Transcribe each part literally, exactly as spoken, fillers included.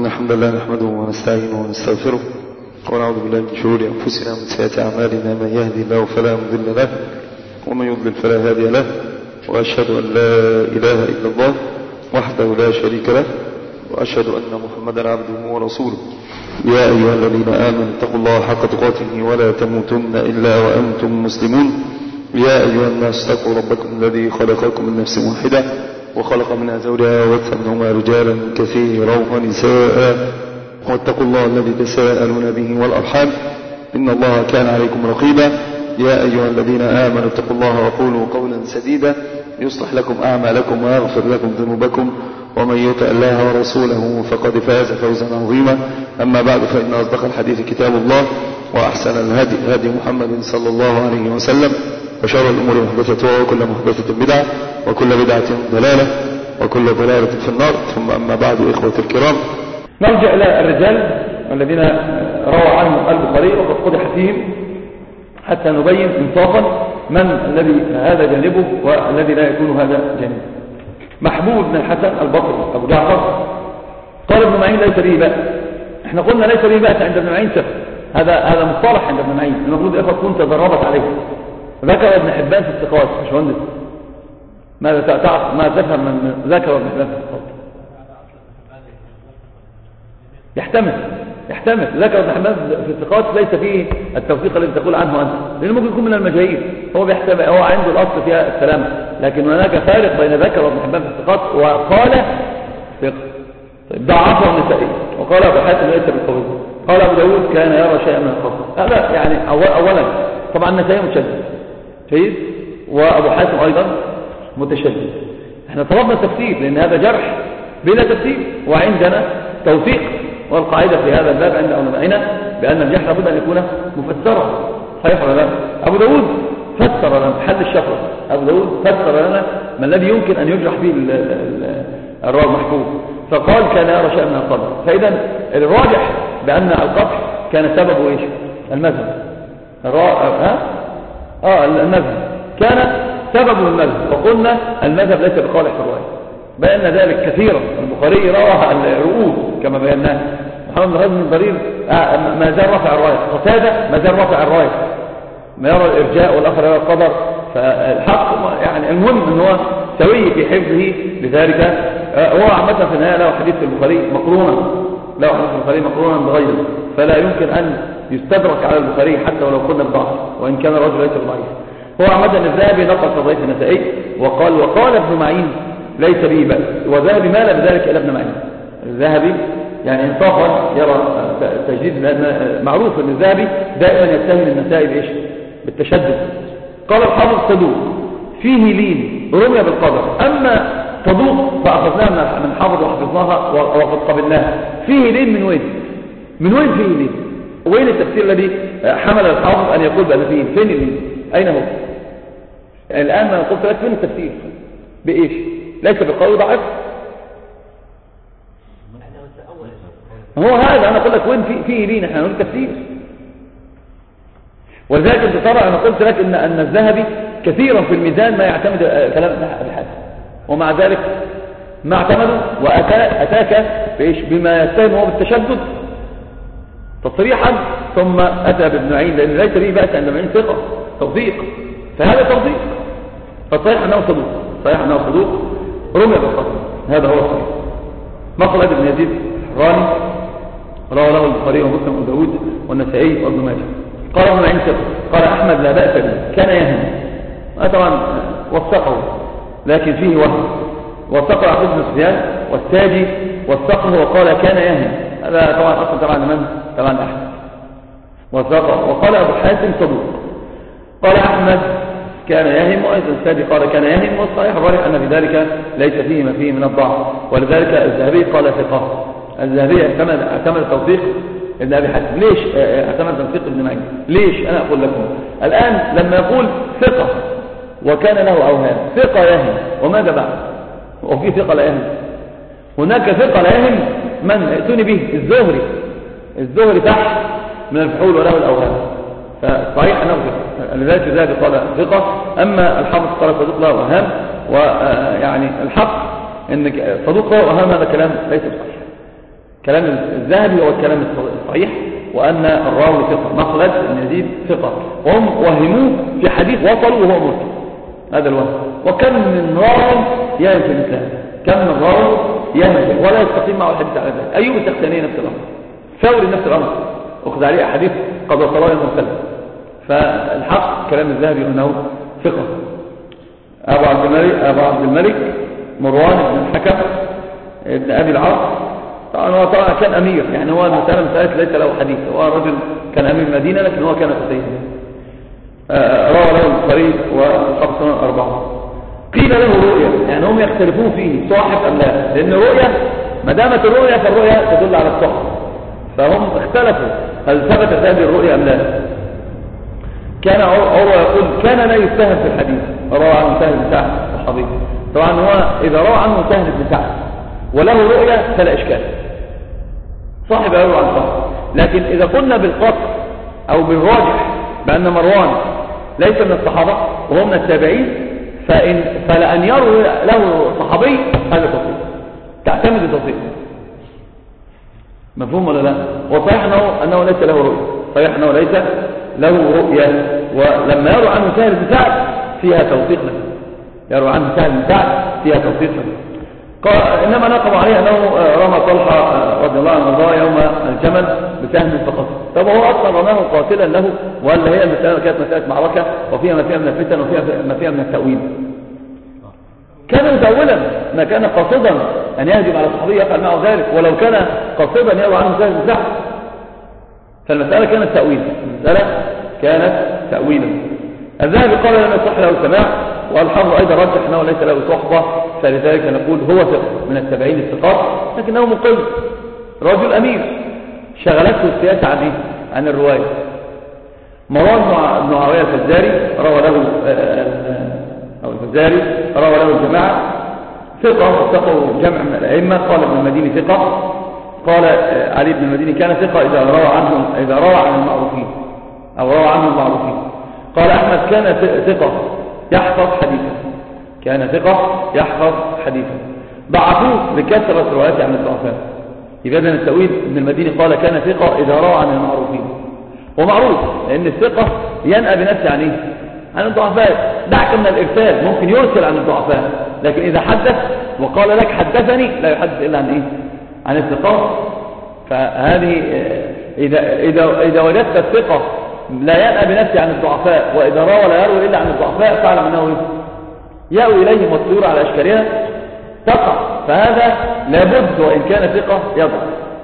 الحمد لله نحمده ونستعينه ونستغفره ونعوذ بالله من شرور أنفسنا ومن سيئات أعمالنا. من يهدي الله فلا مضل له ومن يضلل فلا هادي له، وأشهد أن لا إله إلا الله وحده لا شريك له، وأشهد أن محمدا عبده ورسوله. يا أيها الذين آمنوا اتقوا الله حق تقاته ولا تموتن إلا وأنتم مسلمون. يا أيها الناس اتقوا ربكم الذي خلقكم من نفس واحدة وخلق منها زوجها وبث منهما رجالا كثيرا ونساء، واتقوا الله الذي تساءلون به والأرحام إن الله كان عليكم رقيبا. يا أيها الذين آمنوا اتقوا الله وقولوا قولا سديدا يصلح لكم أعمالكم ويغفر لكم ذنوبكم، ومن يطع الله ورسوله فقد فاز فوزا عظيما. أما بعد، فإن أصدق الحديث كتاب الله، وأحسن الهدي هدي محمد صلى الله عليه وسلم، وشر الأمور محدثتها وكل محدثة بدعة وكل بدعة ضلالة وكل ضلالة في النار. ثم أما بعد، إخوة الكرام، نرجع إلى الرجال الذين روى عنهم البخاري وقد قدح فيهم حتى نبين انصافا من الذي هذا جانبه والذي لا يكون هذا جانبه. محبوب بن الحسن البصري أبو جعفر قال ابن معين ليس به بأس. احنا قلنا ليس به بأس عند ابن معين ثقة، هذا هذا مصطلح عند ابن معين، المفروض يا اخوة تكون تدربت عليه. ذكر ابن حبان في الثقات مش مهندس، ماذا تعرف ما تفهم من ذكر ابن حبان في الثقات؟ يحتمل يحتمل ذكر ابن حبان في الثقات ليس فيه التوثيق الذي تقول عنه انت، لانه ممكن يكون من المجاهيل، هو بيحتمل هو عنده الاصل فيها السلامه، لكن هناك فارق بين ذكر وابن حبان في الثقات وقال ثقه. طيب ضعفه النسائي وقال ابو حاتم ليس بالقوي، قال ابو داود كان يرى شيئا من الخطا. هذا يعني اولا طبعا النسائي متشدد جيد، وابو حاتم ايضا متشدد. احنا طلبنا تفسير لان هذا جرح بلا تفسير، وعندنا توثيق، والقاعده في هذا الباب عند علمائنا بان الجرح لابد ان يكون مفسرا. صحيح ولا لا؟ ابو داود فسر لنا حل الشفره، ابو داود فسر لنا ما الذي يمكن ان يجرح به الراوي المحفوظ، فقال كان يرى شيئا من القدر. فاذا الراجح بان القطع كان سببه ايش؟ المذهب. ها اه المذهب كان سببه المذهب، وقلنا المذهب ليس بقالح في الروايه، بأن ذلك كثيرا. البخاري روى الرؤوس كما بيناه، محمد بن بن ضرير ما زال رفع الرايه، قتادة ما زال رفع الرايه، ما يرى الارجاء والاخر يرى القدر. فالحق يعني المهم ان هو سوي في حفظه، لذلك هو عامه في النهايه له حديث في البخاري مقرونا، له حديث في البخاري مقرونا بغيره، فلا يمكن ان يستدرك على البخاري حتى ولو قلنا بضعف، وان كان الرجل ليس بضعيف. هو عامه الذهبي نقل في ضعيف النسائي وقال وقال ابن معين ليس به بأس، وذهبي مال بذلك الى ابن معين. الذهبي يعني انصافا يرى تجديد، لان معروف ان الذهبي دائما يتهم النسائي بايش؟ بالتشدد. قال الحافظ صدوق فيه لين رمي بالقدر، اما صدوق فاخذناها من حافظ وحفظناها وقد قبلناها. فيه لين من وين؟ من وين فيه لين؟ وين التفسير الذي حمل الحافظ ان يقول بأن فيه؟ فين اللين؟ اين هو؟ يعني الان ما قلت لك فين التفسير؟ بايش؟ ليس بالقول ضعف. هو هذا انا اقول لك وين في فيه لين، احنا نقول تفسير. ولذلك انت ترى انا قلت لك ان ان الذهبي كثيرا في الميزان ما يعتمد كلام ابن حاتم، ومع ذلك ما اعتمده واتى اتاك بايش؟ بما يتهم هو بالتشدد تصريحا، ثم اتى بابن معين لان ليس به بأس عند ابن معين ثقه توثيق، فهذا توثيق. فصحيح انه صدوق، صحيح انه صدوق رمي بالقدر، هذا هو الصحيح. مخلد بن يزيد الحراني رواه له البخاري ومسلم وابو داود والنسائي وابن ماجه. قال ابن معين ثقه، قال احمد لا باس به، كان يهم. طبعا وثقه لكن فيه وهم، وثقه عبد بن سفيان والساجي وثقه وقال كان يهم، هذا طبعا اصلا طبعا من طبعا احمد وثقه. وقال ابو حاتم صدوق، قال احمد كان يهم، وايضا السادي قال كان يهم، والصحيح الراجح ان في ذلك ليس فيه ما فيه من الضعف. ولذلك الذهبي قال ثقه. الذهبي اعتمد اعتمد توثيق ابن ابي حاتم. ليش اعتمد توثيق ابن معين؟ ليش؟ انا اقول لكم الان لما يقول ثقه وكان له اوهام، ثقه يهم، وماذا بعد؟ وفي ثقه لا يهم، هناك ثقه لا يهم من ائتوني به؟ الزهري. الزهري تحت من الفحول وله الاوهام، فصحيح انه ثقه. لذلك الذهبي قال ثقه، اما الحافظ قال صدوق له اوهام. ويعني الحق ان صدوق له اوهام، هذا كلام ليس صحيح، كلام الذهبي هو الكلام الصحيح، وأن الراوي ثقة. مخلد بن يزيد ثقة، وهم وهموه في حديث وصلوا وهو مرسل، هذا الوهم. وكم من راوي يهم في مثل هذا، كم من راوي يهم ولا يستقيم معه الحديث على ذلك. أيوب السختياني نفس الأمر، ثوري نفس الأمر، أخذ عليه أحاديث قد وصلها المرسل. فالحق كلام الذهبي أنه ثقة. أبو عبد الملك أبو عبد الملك مروان بن الحكم ابن أبي العاص، طبعا هو طبعا كان أمير، يعني هو المسألة مسألة ليس له حديث، هو رجل كان أمير المدينة لكن هو كان فقيه. روى له البخاري وأصحاب السنن الأربعة. قيل له رؤيا، يعني هم يختلفون فيه صاحب أم لا، لأن رؤيا ما دامت الرؤيا فالرؤيا تدل على الصحة، فهم اختلفوا هل ثبتت هذه الرؤيا أم لا. كان عروة يقول كان لا يستهل في الحديث، روى عنه سهل بن سعد الصحابي. طبعا هو إذا روى عنه سهل بن سعد وله رؤيا فلا إشكال، صاحب يروى عن صاحب. لكن إذا قلنا بالقطع أو بالراجح بأن مروان ليس من الصحابة وهو من التابعين، فإن فلأن يروي له صحابي هذا تصحيح، تعتمد التصحيح. مفهوم ولا لا؟ وصحيح أنه, أنه ليس له رؤيا، صحيح أنه ليس له رؤيا. ولما يروى عنه سهل بن سعد فيها توثيق له، يروى عنه سهل بن سعد فيها توثيق له. إنما نقم عليه أنه رمى طلحة رضي الله عنه يوم الجمل بسهم فقط. طب هو أصلا رماه قاتلا له، ولا هي المسألة كانت مسألة معركة وفيها ما فيها من الفتن وفيها ما فيها من التأويل؟ كان متأولا، ما كان قاصدا أن يهجم على الصحابي يفعل معه ذلك، ولو كان قاصدا أن يروى عنه سهل بن سعد فالمسألة كانت تأويل، المسألة كانت تأويلا. الذهبي قال لم يصح له السماع، والحافظ أيضا رجح أنه ليس له صحبة، فلذلك نقول هو ثقة من التابعين الثقات، لكنه مقل، رجل أمير شغلته السياسة عن عن الرواية. مروان بن معاوية الفزاري روى له أو الفزاري روى له الجماعة ثقة، وثقوا جمع من الأئمة. قال ابن المديني ثقة، قال علي بن المديني كان ثقة إذا روى عنهم إذا روى عن المعروفين أو روى عنهم المعروفين. قال أحمد كان ثقة يحفظ حديثا، كان ثقة يحفظ حديثا. ضعفوه لكثرة رواياته عن الضعفاء. يبقى من التأويل ابن المديني قال كان ثقة إذا روى عن المعروفين، ومعروف لأن الثقة ينأى بنفسه عن إيه؟ عن الضعفاء. دعك من الإرسال، ممكن يرسل عن الضعفاء، لكن إذا حدث وقال لك حدثني لا يحدث إلا عن إيه؟ عن الثقات. فهذه إذا, إذا, إذا وجدت الثقة لا ينأى بنفسه عن الضعفاء، وإذا روى لا يروي إلا عن الضعفاء، فاعلم أنه يأوي إليهم والطيور على أشكالها تقع. فهذا لابد وإن كان ثقة يضع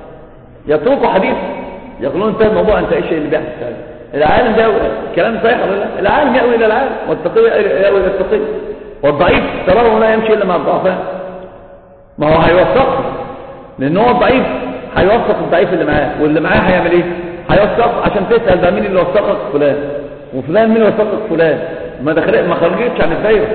يترك حديث يقولون انتهى الموضوع، انت ايش اللي بيحدث هذا؟ العالم ده كلام صحيح ولا لا؟ العالم يأوي إلى العالم، والتقي يأوي إلى التقي، والضعيف تراه لا يمشي إلا مع الضعفاء. ما هو هيوثق، لأن هو الضعيف هيوثق الضعيف اللي معاه، واللي معاه هيعمل ايه؟ هيوثق عشان تسأل بقى مين اللي وثقك؟ فلان، وفلان مين اللي وثقك؟ فلان. ما دخلت ما خرجتش عن الدايره.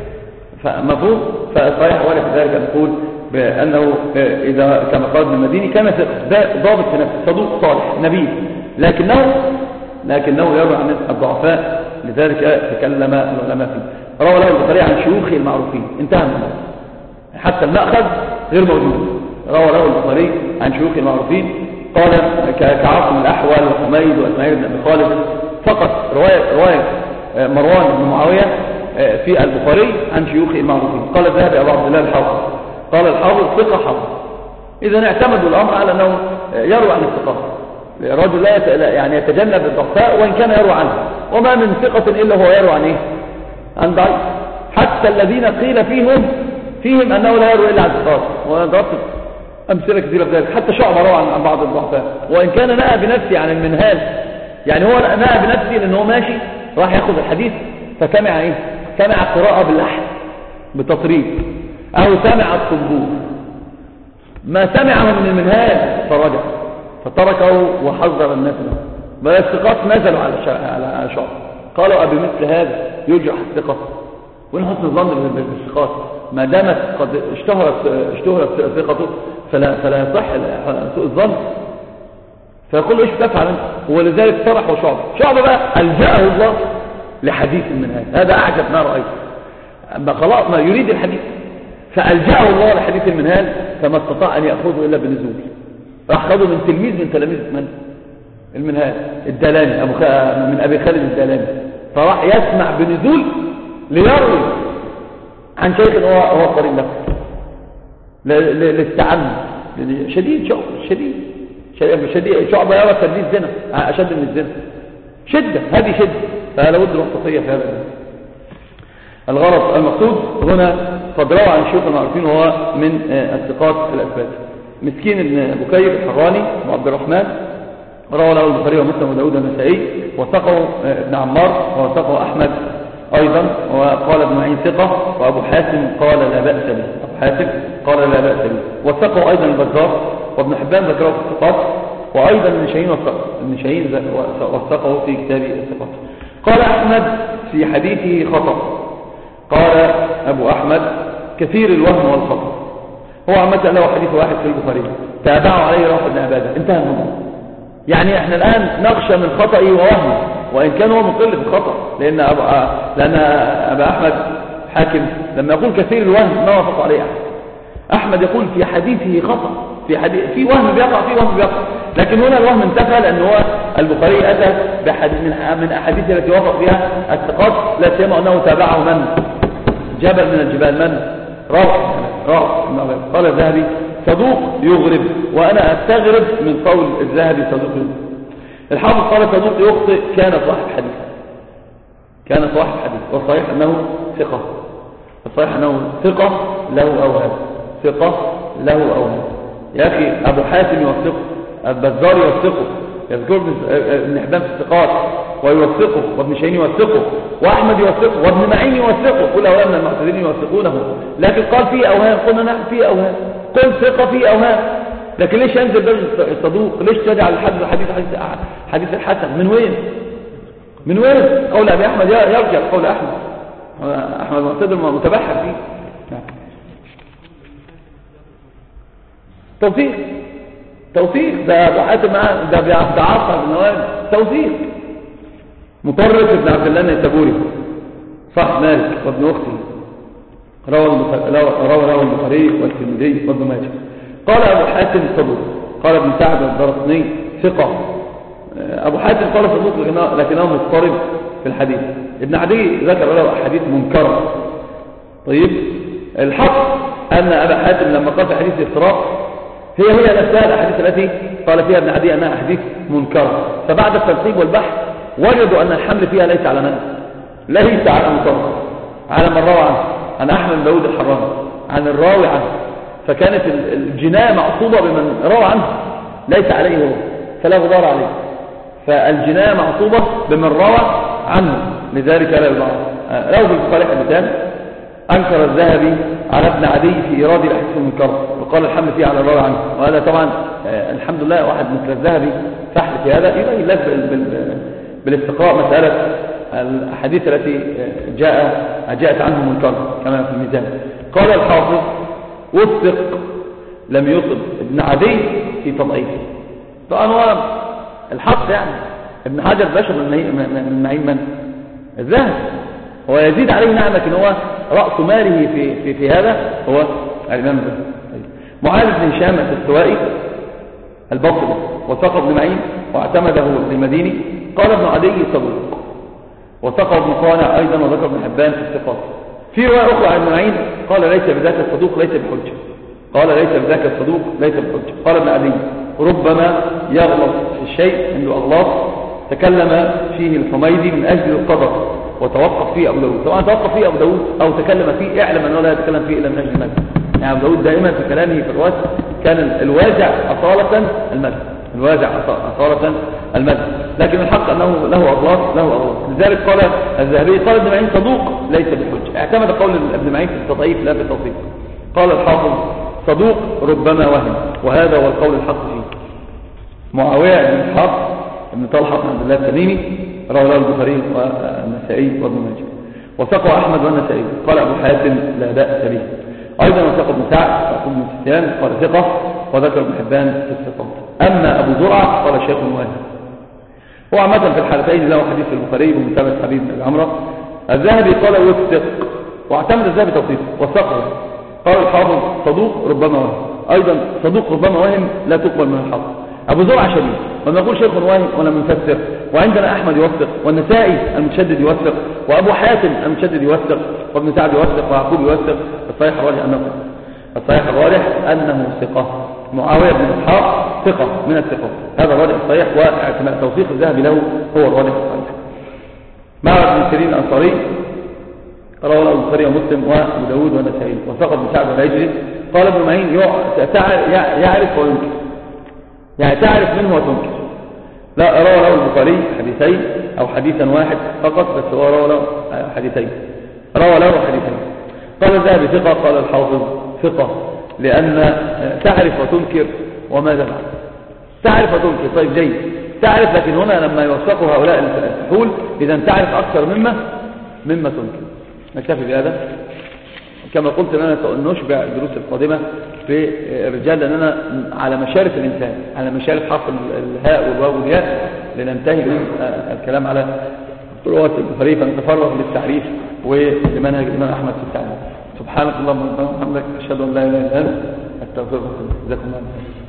فمفهوم. فصحيح ولا في ذلك نقول بأنه إذا كما قال ابن المديني كان ضابط في نفسه، صدوق صالح نبيل، لكنه لكنه يروي عن الضعفاء، لذلك تكلم العلماء فيه. روى له البخاري عن شيوخه المعروفين، انتهى منه حتى المأخذ غير موجود. روى له البخاري عن شيوخه المعروفين، قال كعاصم الأحول وحميد وإسماعيل بن أبي خالد. فقط رواية رواية مروان بن معاوية في البخاري عن شيوخه المعروفين. قال الذهبي أبو عبد الله الحافظ، قال الحافظ ثقة حافظ. إذا اعتمدوا الأمر على أنه يروي عن الثقات، الرجل لا يعني يتجنب الضعفاء وإن كان يروي عنه، وما من ثقة إلا هو يروي عن إيه؟ عن ضعيف. حتى الذين قيل فيهم فيهم أنه لا يروي إلا عن الثقات، وضربت أمثلة كثيرة في ذلك. حتى شعبة روى عن بعض الضعفاء، وإن كان نأى بنفسه عن المنهال، يعني هو نأى بنفسه لأنه ماشي راح يأخذ الحديث فسمع إيه؟ سمع قراءة باللحن بتطريب، أو سمع الصنبور، ما سمعه من المنهال فرجع فتركه وحذر الناس منه. بل الثقات نزلوا على على شعب، قالوا أبمثل هذا يجرح الثقة، ونحسن الظن بالثقات ما دامت قد اشتهرت اشتهرت ثقته فلا فلا يصح سوء الظن. فيقول له ايش تفعل انت؟ ولذلك صرح وشعب شعب بقى ألجأه الله لحديث المنهال. هذا أعجب ما رأيت، أما خلاص ما يريد الحديث فألجأه الله لحديث المنهال، فما استطاع أن يأخذه إلا بنزول. راح خده من تلميذ من تلاميذ من المنهاج الدلاني أبو خ... من أبي خالد الدلاني، فراح يسمع بنزول ليروي عن شيخ هو هو قريب له للتعمد شديد شعب شديد شديد شعب يرى تدليس زنا أشد من الزنا شدة، هذه شدة، فلا بد الوسطية في هذا. الغرض المقصود هنا قد روى عن الشيوخ المعروفين وهو من الثقات الأثبات. مسكين ابن بكير الحراني وعبد الرحمن روى له البخاري ومسلم وداود النسائي، وثقه ابن عمار وثقه أحمد أيضا، وقال ابن معين ثقة، وأبو حاتم قال لا بأس به، أبو حاتم قال لا بأس به، وثقه أيضا البزار وابن حبان ذكره في الثقات، وأيضا ابن شاهين وثقه ابن شاهين وثقه في كتاب الثقات. قال أحمد في حديثه خطأ، قال أبو أحمد كثير الوهم والخطأ، هو عامة له حديث واحد في البخاري تابعه عليه روح بن عبادة، انتهى الموضوع. يعني احنا الآن نخشى من خطئه ووهمه، وإن كان هو مقل في الخطأ، لأن أبا, لأن أبا أحمد حاكم لما يقول كثير الوهم ما وافق عليه أحمد. أحمد يقول في حديثه خطأ، في حديث في وهم بيقع في وهم بيقع، لكن هنا الوهم انتفى لأن هو البخاري أتى بحديث من أحاديث التي وافق فيها الثقات، لا سيما أنه تابعه من جبل من الجبال من راح راح قال الذهبي صدوق يغرب، وأنا أستغرب من قول الذهبي صدوق يغرب. الحافظ قال صدوق يخطئ كان صاحب حديث، كان صاحب حديث، والصحيح أنه ثقة، الصحيح أنه ثقة له أوهام، ثقة له أوهام. يا أخي أبو حاتم يوثقه، البزار يوثقه، يذكر ابن حبان في الثقات ويوثقه، وابن شاهين يوثقه، وأحمد يوثقه، وابن معين يوثقه، كل أوهام من المعتزلين يوثقونه، لكن قال فيه أوهام، قلنا نحن فيه أوهام، قل ثقة فيه أوهام، لكن ليش ينزل درجة الصدوق؟ ليش تجعل الحديث حديث حديث الحسن؟ من وين؟ من وين؟ قول أبي أحمد يرجع قول أحمد، أحمد معتدل متبحر فيه. توثيق توثيق ده أبو حاتم ده بيعصر بالنواب توثيق. مطرف ابن عبد الله النيسابوري صح مالك وابن أختي روى روى البخاري والترمذي وابن ماجه. قال أبو حاتم صدوق، قال ابن سعد الدرقطني ثقة. أبو حاتم قال صدوق لكنه مضطرب في الحديث. ابن عدي ذكر له أحاديث منكرة. طيب الحق أن أبا حاتم لما قال في حديث الافتراق هي هي نفسها الأحاديث التي قال فيها ابن عدي أنها أحاديث منكرة، فبعد التنقيب والبحث وجدوا أن الحمل فيها ليس على من؟ ليس على مطرف، على من روى عنه، عن أحمد بن داود الحراني، عن الراوي عنه، فكانت الجناية معصوبة بمن روى عنه ليس عليه هو، فلا غبار عليه، فالجناية معصوبة بمن روى عنه، لذلك لا يبعض. روى في البخاري حديثان أنكر الذهبي على ابن عدي في إيراد الأحاديث المنكرة، وقال الحمل فيه على الراوي عنه، وهذا طبعا الحمد لله واحد مثل الذهبي فحل في هذا يبين لك بالاستقراء مسألة الحديث التي جاء جاءت عنه منكرة كما في الميزان. قال الحافظ وثق لم يطب ابن عدي في تضعيفه. طبعا هو الحق يعني ابن حجر باشا من معين من الذهب، هو يزيد عليه نعم، لكن هو رأس ماله في, في, في هذا هو الإمام الذهبي. معاذ بن هشام السوائي البصري وثق ابن معين واعتمده المديني، قال ابن عدي صدوق، وثق ابن قانع أيضا وذكر ابن حبان في الثقات. في رواية أخرى عن ابن معين قال ليس بذاك الصدوق ليس بحجة، قال ليس بذاك الصدوق ليس بحجة. قال ابن عدي ربما يغلط في الشيء عنده أغلاط تكلم فيه الحميدي من أجل القدر وتوقف فيه أبو داود. طبعا توقف فيه أبو داود أو تكلم فيه اعلم أنه لا يتكلم فيه إلا من أجل المذهب. يعني أبو داود دائما في كلامه في الرواية كان الواجع أصالة المذهب، الواجع أصالة المذهب، لكن الحق أنه له أغلاط له أغلاط. لذلك قال الذهبي قال ابن معين صدوق ليس بحجة، اعتمد قول ابن معين في التضعيف لا في التصديق. قال الحافظ صدوق ربما وهم، وهذا هو القول الحق فيه. معاوية بن إسحاق بن طلحة بن عبد الله التميمي رواه له البخاري والنسائي وابن ماجه، وثقه أحمد والنسائي. قال أبو حاتم لا بأس به. أيضا وثق ابن سعد وابن سفيان قال ثقة، وذكر ابن حبان في الثقات. أما أبو زرعة قال شيخ واحد. هو عامة في الحالتين له حديث في البخاري بمتابعة حبيب بن العمرة. الذهبي قال وثق، واعتمد الذهبي توثيقه وثقه. قال الحافظ صدوق ربما وهم، أيضا صدوق ربما وهم لا تقبل من الحق. أبو زرع شديد وما يقول شيخ واهم ولا منفسر. وعندنا أحمد يوثق، والنسائي المتشدد يوثق، وأبو حاتم المتشدد يوثق، وابن سعد يوثق، ويعقوب يوثق. الصحيح الراجح أنه الصحيح الراجح أنه ثقة. معاوية بن إسحاق ثقة من الثقة، هذا الراجح الصحيح، واعتماد توثيق الذهبي له هو الراجح الصحيح. معبد بن سيرين الأنصاري رواه البخاري ومسلم وابو داود والنسائي، وثق بن سعد الهجري. قال ابن معين يعرف وينكر، يعني تعرف منه وتنكر. لا، روى له البخاري حديثين أو حديثا واحد فقط، بس هو روى له حديثين روى له حديثين. قال الذهبي ثقة، قال الحافظ ثقة، لأن تعرف وتنكر وماذا بعد. تعرف وتنكر طيب جيد، تعرف، لكن هنا لما يوثقوا هؤلاء الفحول إذا تعرف أكثر مما مما تنكر. نكتفي بهذا. كما قلت لنا نشبع الدروس القادمة في الرجال، لأننا على مشارف الإنسان، على مشارف حرف الهاء والواو والياء، لننتهي من الكلام على طرقات البخاري، فنتفرغ للتعريف ولمنهج الإمام أحمد في التعريف. سبحانك اللهم وبحمدك، أشهد أن لا إله إلا أنت، أستغفرك. جزاكم الله خيرا.